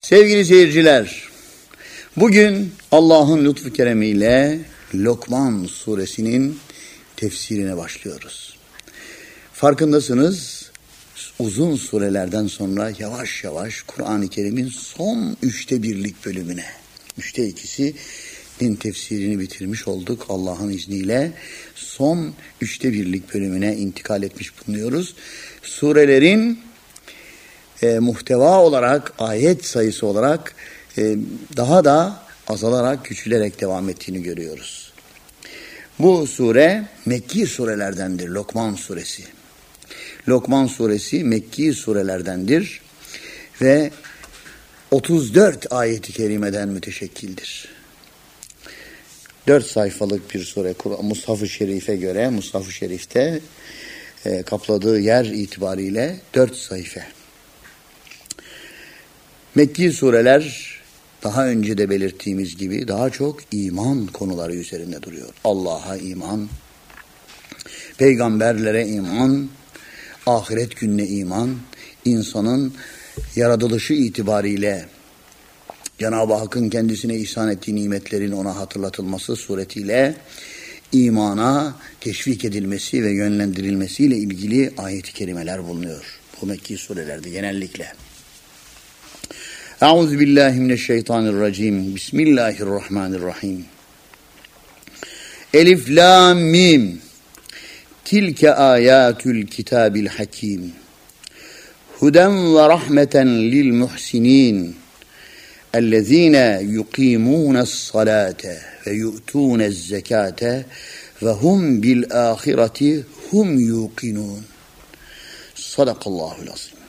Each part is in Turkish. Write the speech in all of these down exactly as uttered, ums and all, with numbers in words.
Sevgili seyirciler, bugün Allah'ın lütfu keremiyle Lokman suresinin tefsirine başlıyoruz. Farkındasınız, uzun surelerden sonra yavaş yavaş Kur'an-ı Kerim'in son üçte birlik bölümüne, üçte ikisinin tefsirini bitirmiş olduk Allah'ın izniyle. Son üçte birlik bölümüne intikal etmiş bulunuyoruz. Surelerin e, muhteva olarak, ayet sayısı olarak e, daha da azalarak, küçülerek devam ettiğini görüyoruz. Bu sure Mekki surelerdendir, Lokman suresi. Lokman suresi Mekki surelerdendir ve otuz dört ayet-i kerimeden müteşekkildir. dört sayfalık bir sure, Mushaf-ı Şerif'e göre, Mushaf-ı Şerif'te e, kapladığı yer itibariyle dört sayfa. Mekki sureler, daha önce de belirttiğimiz gibi, daha çok iman konuları üzerinde duruyor. Allah'a iman, peygamberlere iman, ahiret gününe iman, insanın yaratılışı itibariyle Cenab-ı Hakk'ın kendisine ihsan ettiği nimetlerin ona hatırlatılması suretiyle imana teşvik edilmesi ve yönlendirilmesiyle ilgili ayet-i kerimeler bulunuyor bu Mekki surelerde genellikle. Euzubillahimineşşeytanirracim. Bismillahirrahmanirrahim. Elif lam mim. Tilke ayatul kitabil hakim. Huden ve rahmeten lil muhsinin. Ellezine yuqimunas salate ve yu'tunez zekate ve hum bil ahireti hum yuqinun. Sadakallahul azim.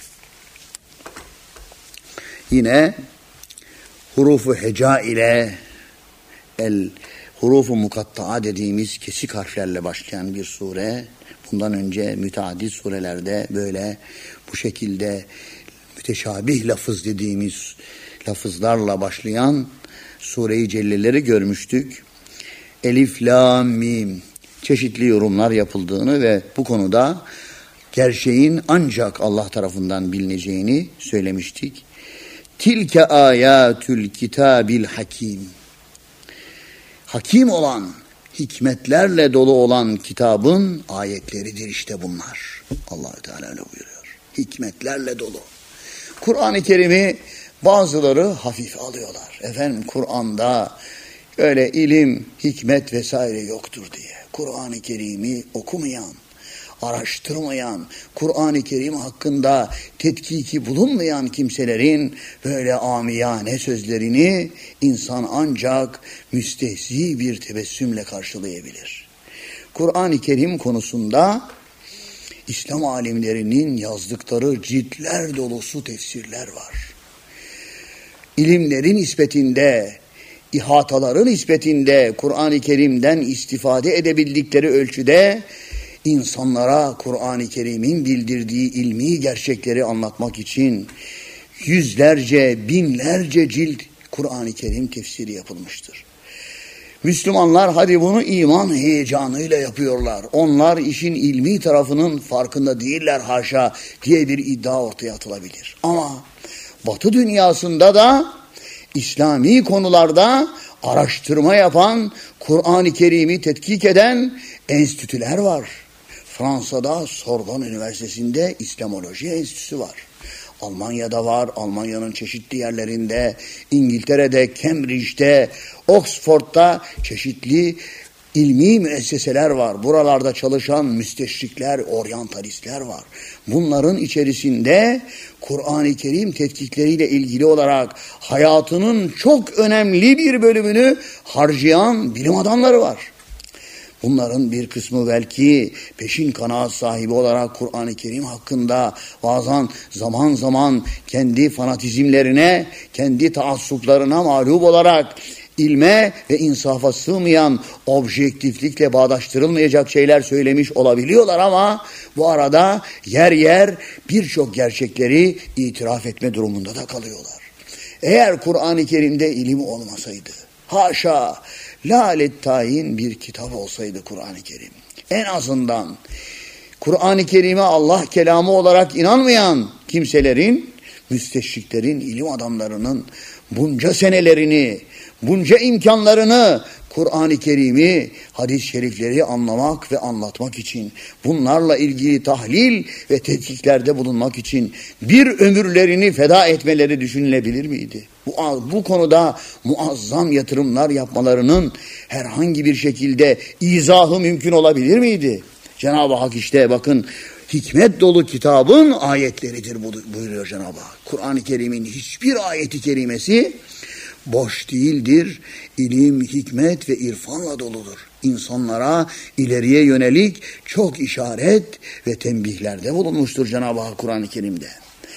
Yine hurufu heca ile el hurufu mukatta'a dediğimiz kesik harflerle başlayan bir sure. Bundan önce müteaddit surelerde böyle bu şekilde müteşabih lafız dediğimiz lafızlarla başlayan sure-i celleleri görmüştük. Elif, lam, mim çeşitli yorumlar yapıldığını ve bu konuda gerçeğin ancak Allah tarafından bilineceğini söylemiştik. Tilke ayatul kitabil hakim. Hakim olan, hikmetlerle dolu olan kitabın ayetleridir işte bunlar. Allah-u Teala öyle buyuruyor. Hikmetlerle dolu. Kur'an-ı Kerim'i bazıları hafif alıyorlar. Efendim Kur'an'da öyle ilim, hikmet vesaire yoktur diye. Kur'an-ı Kerim'i okumayan, araştırmayan, Kur'an-ı Kerim hakkında tetkiki bulunmayan kimselerin böyle amiyane sözlerini insan ancak müstehzi bir tebessümle karşılayabilir. Kur'an-ı Kerim konusunda İslam alimlerinin yazdıkları ciltler dolusu tefsirler var. İlimlerin nispetinde, ihataların nispetinde Kur'an-ı Kerim'den istifade edebildikleri ölçüde insanlara Kur'an-ı Kerim'in bildirdiği ilmi gerçekleri anlatmak için yüzlerce, binlerce cilt Kur'an-ı Kerim tefsiri yapılmıştır. Müslümanlar hadi bunu iman heyecanıyla yapıyorlar. Onlar işin ilmi tarafının farkında değiller haşa diye bir iddia ortaya atılabilir. Ama Batı dünyasında da İslami konularda araştırma yapan, Kur'an-ı Kerim'i tetkik eden enstitüler var. Fransa'da Sorbonne Üniversitesi'nde İslamoloji Enstitüsü var. Almanya'da var, Almanya'nın çeşitli yerlerinde, İngiltere'de, Cambridge'de, Oxford'da çeşitli ilmi müesseseler var. Buralarda çalışan müsteşrikler, oryantalistler var. Bunların içerisinde Kur'an-ı Kerim tetkikleriyle ilgili olarak hayatının çok önemli bir bölümünü harcayan bilim adamları var. Bunların bir kısmı belki peşin kanaat sahibi olarak Kur'an-ı Kerim hakkında bazen zaman zaman kendi fanatizmlerine, kendi taassuplarına mağlup olarak ilme ve insafa sığmayan, objektiflikle bağdaştırılmayacak şeyler söylemiş olabiliyorlar ama bu arada yer yer birçok gerçekleri itiraf etme durumunda da kalıyorlar. Eğer Kur'an-ı Kerim'de ilim olmasaydı, haşa, lalet tayin bir kitap olsaydı Kur'an-ı Kerim, en azından Kur'an-ı Kerim'e Allah kelamı olarak inanmayan kimselerin müsteşriklerin, ilim adamlarının bunca senelerini, bunca imkanlarını Kur'an-ı Kerim'i, hadis-i şerifleri anlamak ve anlatmak için, bunlarla ilgili tahlil ve tetkiklerde bulunmak için bir ömürlerini feda etmeleri düşünülebilir miydi? Bu, bu konuda muazzam yatırımlar yapmalarının herhangi bir şekilde izahı mümkün olabilir miydi? Cenab-ı Hak işte bakın, hikmet dolu kitabın ayetleridir buyuruyor Cenab-ı Hak. Kur'an-ı Kerim'in hiçbir ayeti kerimesi boş değildir. İlim, hikmet ve irfanla doludur. İnsanlara ileriye yönelik çok işaret ve tembihlerde bulunmuştur Cenab-ı Hak Kur'an-ı Kerim'de.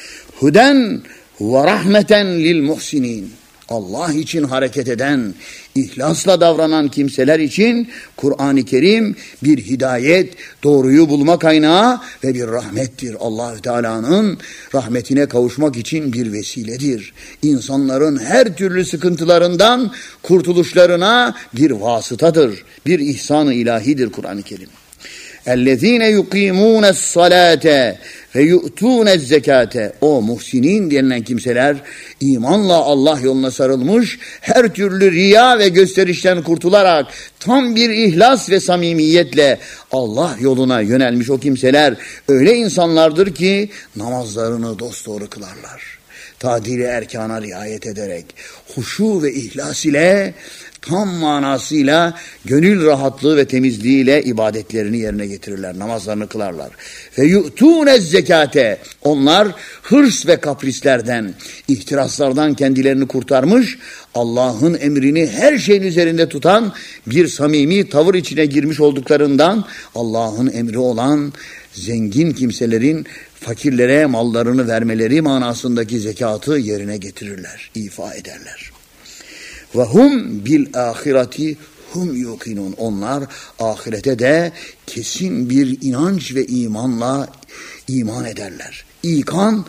Huden ve rahmeten lil muhsinin. Allah için hareket eden, ihlasla davranan kimseler için Kur'an-ı Kerim bir hidayet, doğruyu bulma kaynağı ve bir rahmettir. Allah-u Teala'nın rahmetine kavuşmak için bir vesiledir. İnsanların her türlü sıkıntılarından kurtuluşlarına bir vasıtadır. Bir ihsan-ı ilahidir Kur'an-ı Kerim. اَلَّذ۪ينَ يُقِيمُونَ الصَّلَاةَ وَيُؤْتُونَ الزَّكَاةَ. O muhsinin denilen kimseler imanla Allah yoluna sarılmış, her türlü riya ve gösterişten kurtularak tam bir ihlas ve samimiyetle Allah yoluna yönelmiş o kimseler öyle insanlardır ki namazlarını dosdoğru kılarlar. Tadil-i erkana riayet ederek, huşu ve ihlas ile tam manasıyla gönül rahatlığı ve temizliğiyle ibadetlerini yerine getirirler, namazlarını kılarlar. Ve yu'tûne zekate. Onlar hırs ve kaprislerden, ihtiraslardan kendilerini kurtarmış, Allah'ın emrini her şeyin üzerinde tutan bir samimi tavır içine girmiş olduklarından Allah'ın emri olan zengin kimselerin fakirlere mallarını vermeleri manasındaki zekatı yerine getirirler, ifa ederler. Ve hum bil ahireti hum yuqinun. Onlar ahirete de kesin bir inanç ve imanla iman ederler. İkan,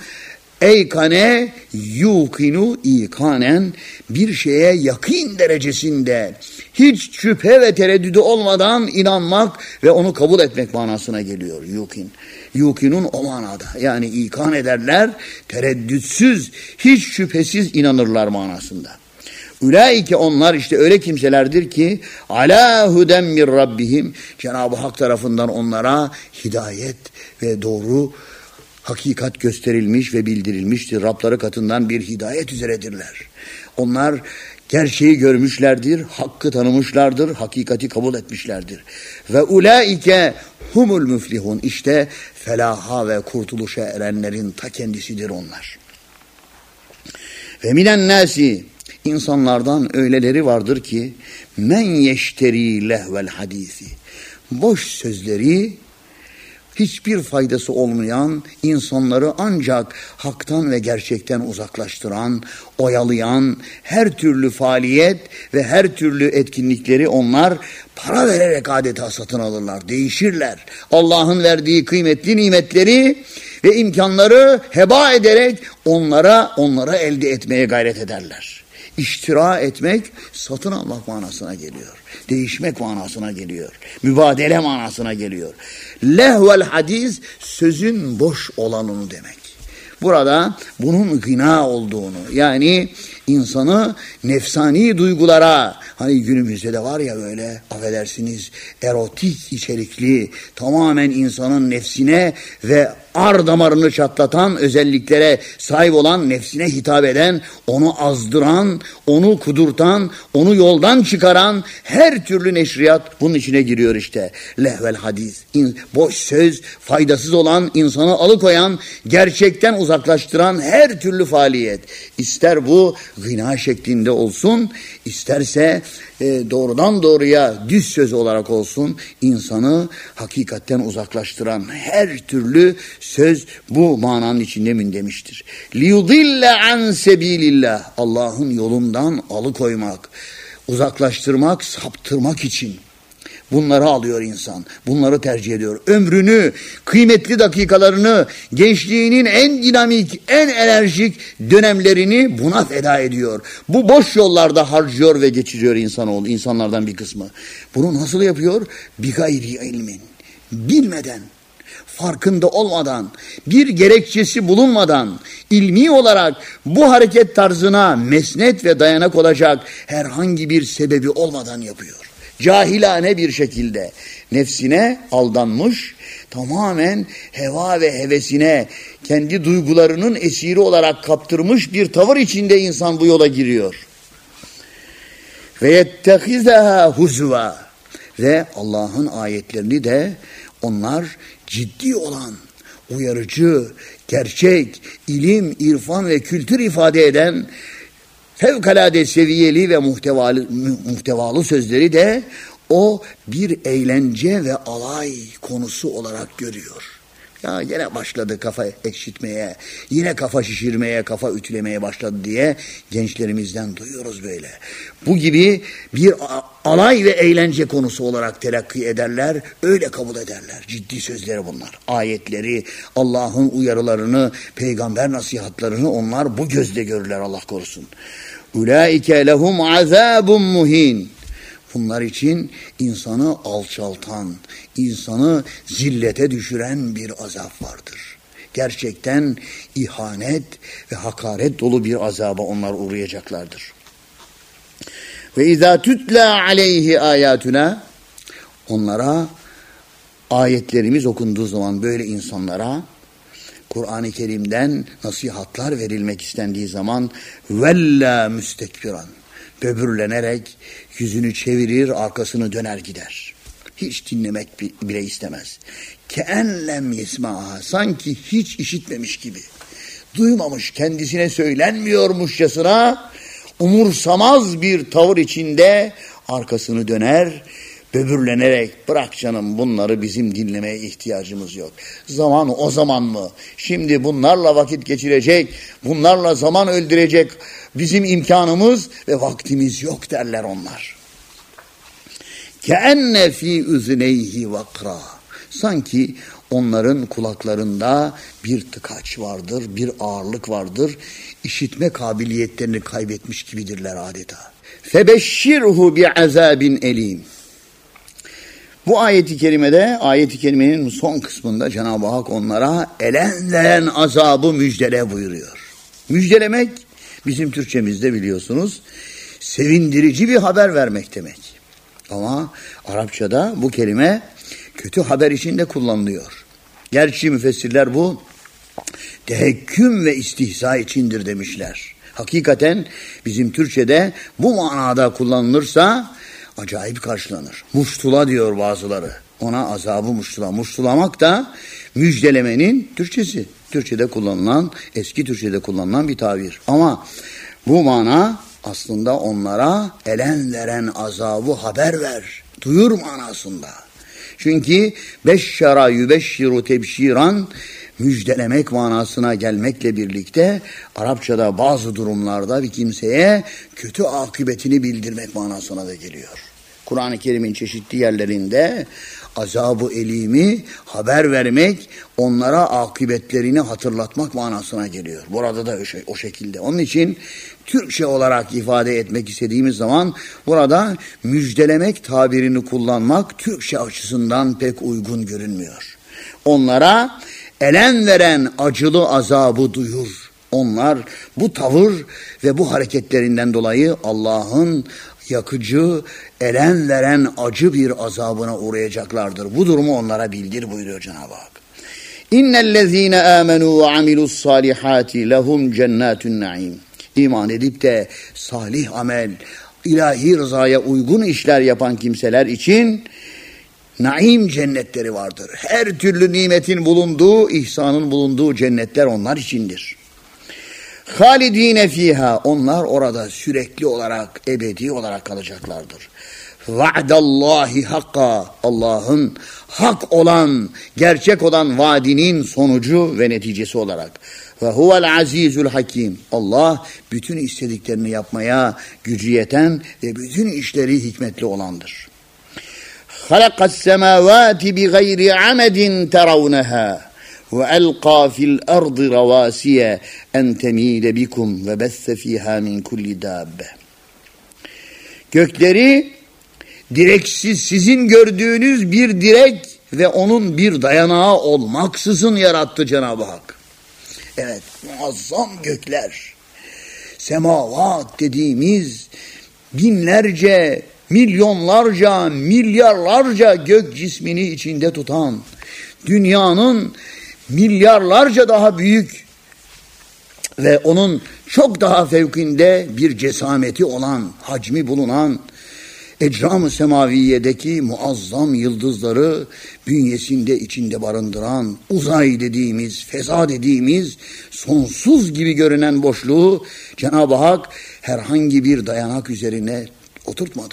eykane yuqinu ikanen, bir şeye yakın derecesinde hiç şüphe ve tereddüdü olmadan inanmak ve onu kabul etmek manasına geliyor yuqin. Yuqinun o manada, yani ikan ederler, tereddütsüz, hiç şüphesiz inanırlar manasında. Ulaike, onlar işte öyle kimselerdir ki ala huden min rabbihim, Cenab-ı Hak tarafından onlara hidayet ve doğru hakikat gösterilmiş ve bildirilmiştir. Rabları katından bir hidayet üzeredirler. Onlar gerçeği görmüşlerdir, hakkı tanımışlardır, hakikati kabul etmişlerdir. Ve ulaike humul müflihun, işte felaha ve kurtuluşa erenlerin ta kendisidir onlar. Ve minen nasi, İnsanlardan öyleleri vardır ki men yeşteri lehvel hadisi, boş sözleri, hiçbir faydası olmayan, insanları ancak haktan ve gerçekten uzaklaştıran, oyalayan her türlü faaliyet ve her türlü etkinlikleri onlar para vererek adeta satın alırlar, değişirler. Allah'ın verdiği kıymetli nimetleri ve imkanları heba ederek onlara onlara elde etmeye gayret ederler. İştira etmek, satın almak manasına geliyor. Değişmek manasına geliyor. Mübadele manasına geliyor. Lehvel hadis, sözün boş olanını demek. Burada bunun gına olduğunu, yani insanı nefsani duygulara, hani günümüzde de var ya böyle, affedersiniz, erotik içerikli, tamamen insanın nefsine ve ar damarını çatlatan özelliklere sahip olan, nefsine hitap eden, onu azdıran, onu kudurtan, onu yoldan çıkaran her türlü neşriyat bunun içine giriyor işte. Lehvel hadis, boş söz, faydasız olan, insanı alıkoyan, gerçekten uzaklaştıran her türlü faaliyet. İster bu gına şeklinde olsun, isterse e, doğrudan doğruya düz söz olarak olsun, insanı hakikatten uzaklaştıran her türlü söz bu mananın içinde mündemiştir. liyudille an sebilillah, Allah'ın yolundan alıkoymak, uzaklaştırmak, saptırmak için bunları alıyor insan. Bunları tercih ediyor. Ömrünü, kıymetli dakikalarını, gençliğinin en dinamik, en enerjik dönemlerini buna feda ediyor. Bu boş yollarda harcıyor ve geçiriyor insanoğlu, insanlardan bir kısmı. Bunu nasıl yapıyor? Bi gayri ilmin. Bilmeden, farkında olmadan, bir gerekçesi bulunmadan, ilmi olarak bu hareket tarzına mesnet ve dayanak olacak herhangi bir sebebi olmadan yapıyor. Cahilane bir şekilde nefsine aldanmış, tamamen heva ve hevesine, kendi duygularının esiri olarak kaptırmış bir tavır içinde insan bu yola giriyor. Ve yettehizaha huzva, ve Allah'ın ayetlerini de onlar ciddi olan, uyarıcı, gerçek, ilim, irfan ve kültür ifade eden fevkalade seviyeli ve muhtevalı, muhtevalı sözleri de o bir eğlence ve alay konusu olarak görüyor. Ya yine başladı kafa ekşitmeye, yine kafa şişirmeye, kafa ütülemeye başladı diye gençlerimizden duyuyoruz böyle. Bu gibi bir alay ve eğlence konusu olarak telakki ederler, öyle kabul ederler. Ciddi sözleri bunlar. Ayetleri, Allah'ın uyarılarını, peygamber nasihatlarını onlar bu gözle görürler, Allah korusun. Ulaike lehum azabun muhin. Bunlar için insanı alçaltan, insanı zillete düşüren bir azap vardır. Gerçekten ihanet ve hakaret dolu bir azaba onlar uğrayacaklardır. Ve izâ tutla aleyhi âyâtuna, onlara ayetlerimiz okunduğu zaman böyle insanlara Kur'an-ı Kerim'den nasihatlar verilmek istendiği zaman vella müstekbiran, böbürlenerek yüzünü çevirir, arkasını döner gider. Hiç dinlemek bile istemez. Ke'enlem yesmâha, sanki hiç işitmemiş gibi. Duymamış, kendisine söylenmiyormuşçasına umursamaz bir tavır içinde arkasını döner, böbürlenerek bırak canım bunları bizim dinlemeye ihtiyacımız yok. Zaman o zaman mı? Şimdi bunlarla vakit geçirecek, bunlarla zaman öldürecek bizim imkanımız ve vaktimiz yok derler onlar. Keenne fi üzneyhi vakra. Sanki onların kulaklarında bir tıkaç vardır, bir ağırlık vardır. İşitme kabiliyetlerini kaybetmiş gibidirler adeta. Febeşşirhu bi'azabin elim. Bu ayeti kerimede, ayeti kerimenin son kısmında Cenab-ı Hak onlara elen veren azabı müjdele buyuruyor. Müjdelemek bizim Türkçemizde biliyorsunuz sevindirici bir haber vermek demek. Ama Arapçada bu kelime kötü haber içinde kullanılıyor. Gerçi müfessirler bu tehekküm ve istihza içindir demişler. Hakikaten bizim Türkçede bu manada kullanılırsa acayip karşılanır. Muştula diyor bazıları. Ona azabı muştula. Muştulamak da müjdelemenin Türkçesi. Türkçede kullanılan, eski Türkçede kullanılan bir tabir. Ama bu mana aslında onlara elen veren azabı haber ver, duyur manasında. Çünkü beşşera yübeşşiru tebşiran, müjdelemek manasına gelmekle birlikte Arapçada bazı durumlarda bir kimseye kötü akıbetini bildirmek manasına da geliyor. Kur'an-ı Kerim'in çeşitli yerlerinde azab-ı elimi haber vermek, onlara akıbetlerini hatırlatmak manasına geliyor. Burada da o şekilde. Onun için Türkçe olarak ifade etmek istediğimiz zaman burada müjdelemek tabirini kullanmak Türkçe açısından pek uygun görünmüyor. Onlara elen veren acılı azabı duyur. Onlar bu tavır ve bu hareketlerinden dolayı Allah'ın yakıcı, elen veren acı bir azabına uğrayacaklardır. Bu durumu onlara bildir buyuruyor Cenab-ı Hak. İnnellezîne âmenû ve amilussâlihâti lehum cennâtun naîm. İman edip de salih amel, ilahi rızaya uygun işler yapan kimseler için naim cennetleri vardır. Her türlü nimetin bulunduğu, ihsanın bulunduğu cennetler onlar içindir. Halidine fiha, onlar orada sürekli olarak, ebedi olarak kalacaklardır. Va'dallahi hakka, Allah'ın hak olan, gerçek olan vaadinin sonucu ve neticesi olarak. Ve huvel azizul hakim, Allah bütün istediklerini yapmaya gücü yeten ve bütün işleri hikmetli olandır. Halakas semavati bi gayri amedin teravneha. وَأَلْقَى فِي الْأَرْضِ رَوَاسِيَ اَنْ تَمِيدَ بِكُمْ وَبَثَّ فِيهَا مِنْ كُلِّ دَابَّةٍ. Gökleri direksiz, sizin gördüğünüz bir direk ve onun bir dayanağı olmaksızın yarattı Cenab-ı Hak. Evet, muazzam gökler, semavat dediğimiz binlerce, milyonlarca, milyarlarca gök cismini içinde tutan, dünyanın milyarlarca daha büyük ve onun çok daha fevkinde bir cesameti olan, hacmi bulunan, ecram-ı semaviyedeki muazzam yıldızları bünyesinde içinde barındıran, uzay dediğimiz, feza dediğimiz sonsuz gibi görünen boşluğu Cenab-ı Hak herhangi bir dayanak üzerine oturtmadı.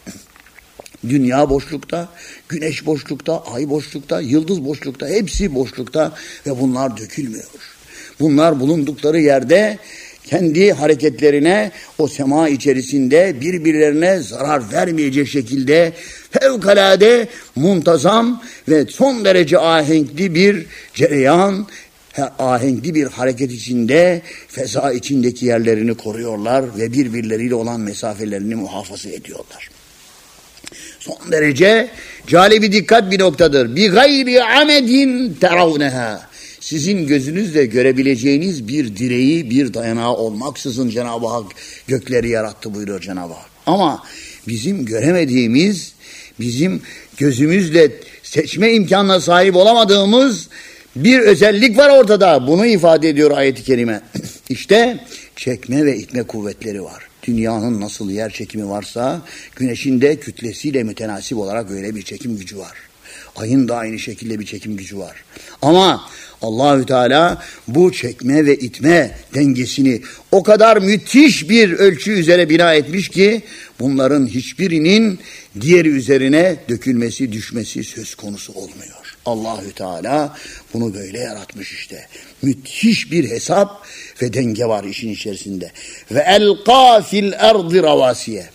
Dünya boşlukta, güneş boşlukta, ay boşlukta, yıldız boşlukta, hepsi boşlukta ve bunlar dökülmüyor. Bunlar bulundukları yerde kendi hareketlerine o sema içerisinde birbirlerine zarar vermeyecek şekilde fevkalade muntazam ve son derece ahenkli bir cereyan, ahenkli bir hareket içinde feza içindeki yerlerini koruyorlar ve birbirleriyle olan mesafelerini muhafaza ediyorlar. Son derece calibi dikkat bir noktadır. Bi gayri amedin teravneha. Sizin gözünüzle görebileceğiniz bir direği, bir dayanağı olmaksızın Cenab-ı Hak gökleri yarattı buyuruyor Cenab-ı Hak. Ama bizim göremediğimiz, bizim gözümüzle seçme imkanına sahip olamadığımız bir özellik var ortada. Bunu ifade ediyor ayet-i kerime. İşte çekme ve itme kuvvetleri var. Dünyanın nasıl yer çekimi varsa güneşin de kütlesiyle mütenasip olarak öyle bir çekim gücü var. Ayın da aynı şekilde bir çekim gücü var. Ama Allahü Teala bu çekme ve itme dengesini o kadar müthiş bir ölçü üzere bina etmiş ki bunların hiçbirinin diğeri üzerine dökülmesi, düşmesi söz konusu olmuyor. Allahü Teala bunu böyle yaratmış işte. Müthiş bir hesap ve denge var işin içerisinde. Ve elqa fil ardı ravasiye.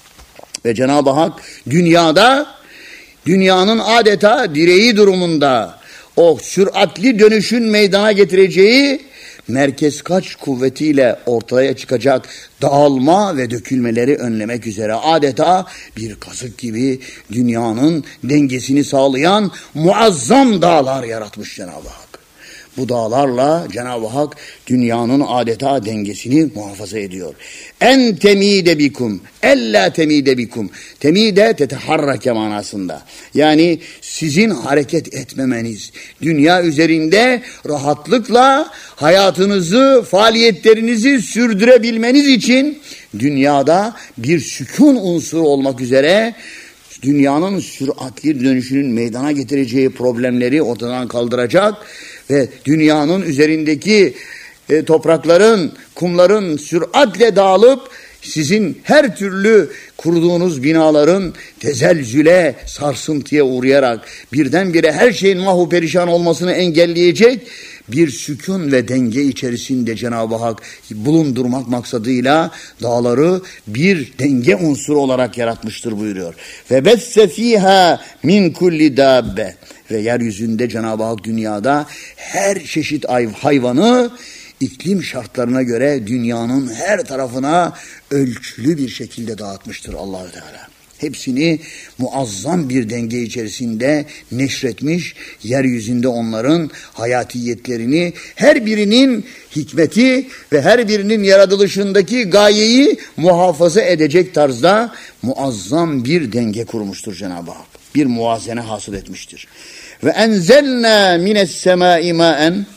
Ve Cenab-ı Hak dünyada, dünyanın adeta direği durumunda o süratli dönüşün meydana getireceği merkez kaç kuvvetiyle ortaya çıkacak dağılma ve dökülmeleri önlemek üzere adeta bir kazık gibi dünyanın dengesini sağlayan muazzam dağlar yaratmış Cenab-ı Hak. Bu dağlarla Cenab-ı Hak dünyanın adeta dengesini muhafaza ediyor. En temide bikum, ella temide bikum. Temide teteharrake manasında. Yani sizin hareket etmemeniz, dünya üzerinde rahatlıkla hayatınızı, faaliyetlerinizi sürdürebilmeniz için dünyada bir sükun unsuru olmak üzere dünyanın süratli dönüşünün meydana getireceği problemleri ortadan kaldıracak ve dünyanın üzerindeki e, toprakların, kumların süratle dağılıp sizin her türlü kurduğunuz binaların tezelzüle, sarsıntıya uğrayarak birdenbire her şeyin mahvu perişan olmasını engelleyecek bir sükun ve denge içerisinde Cenab-ı Hak bulundurmak maksadıyla dağları bir denge unsuru olarak yaratmıştır buyuruyor. Ve besse fiha min kulli dabbe. Ve yeryüzünde Cenab-ı Hak dünyada her çeşit hayvanı iklim şartlarına göre dünyanın her tarafına ölçülü bir şekilde dağıtmıştır Allahü Teala. Hepsini muazzam bir denge içerisinde neşretmiş, yeryüzünde onların hayatiyetlerini, her birinin hikmeti ve her birinin yaratılışındaki gayeyi muhafaza edecek tarzda muazzam bir denge kurmuştur Cenab-ı Hak. Bir muvazene hasıl etmiştir. Ve enzelna mines semai maen,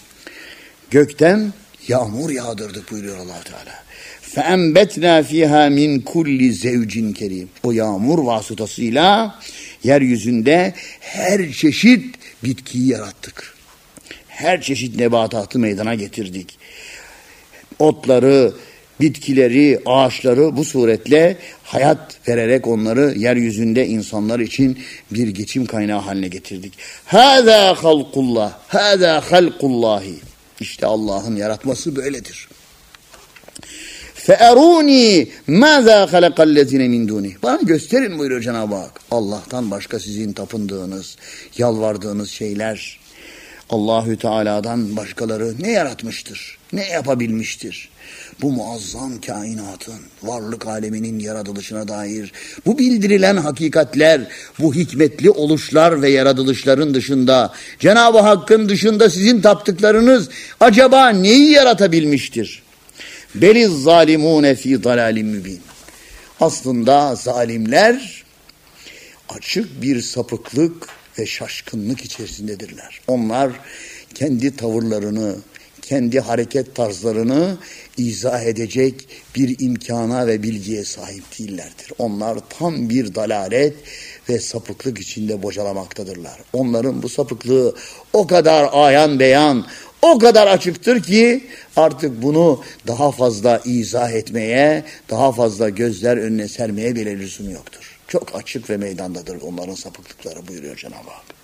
gökten yağmur yağdırdık buyuruyor Allah Teala. فَاَنْبَتْنَا فِيهَا مِنْ كُلِّ زَوْجٍ kerim. O yağmur vasıtasıyla yeryüzünde her çeşit bitkiyi yarattık. Her çeşit nebatatı meydana getirdik. Otları, bitkileri, ağaçları bu suretle hayat vererek onları yeryüzünde insanlar için bir geçim kaynağı haline getirdik. هَذَا خَلْقُ اللّٰهِ هَذَا خَلْقُ اللّٰهِ İşte Allah'ın yaratması böyledir. فَاَرُونِي مَاذَا خَلَقَ الَّذِينَ مِنْ دُونِهِ Bana gösterin buyuruyor Cenab-ı Hak. Allah'tan başka sizin tapındığınız, yalvardığınız şeyler, Allahü Teala'dan başkaları ne yaratmıştır? Ne yapabilmiştir? Bu muazzam kainatın, varlık aleminin yaratılışına dair bu bildirilen hakikatler, bu hikmetli oluşlar ve yaratılışların dışında, Cenab-ı Hakk'ın dışında sizin taptıklarınız acaba neyi yaratabilmiştir? Beliz zalimune fi dalalim mübin. Aslında zalimler açık bir sapıklık ve şaşkınlık içerisindedirler. Onlar kendi tavırlarını, kendi hareket tarzlarını izah edecek bir imkana ve bilgiye sahip değillerdir. Onlar tam bir dalalet ve sapıklık içinde bocalamaktadırlar. Onların bu sapıklığı o kadar ayan beyan, o kadar açıktır ki artık bunu daha fazla izah etmeye, daha fazla gözler önüne sermeye bile lüzum yoktur. Çok açık ve meydandadır onların sapıklıkları buyuruyor Cenab-ı Hak.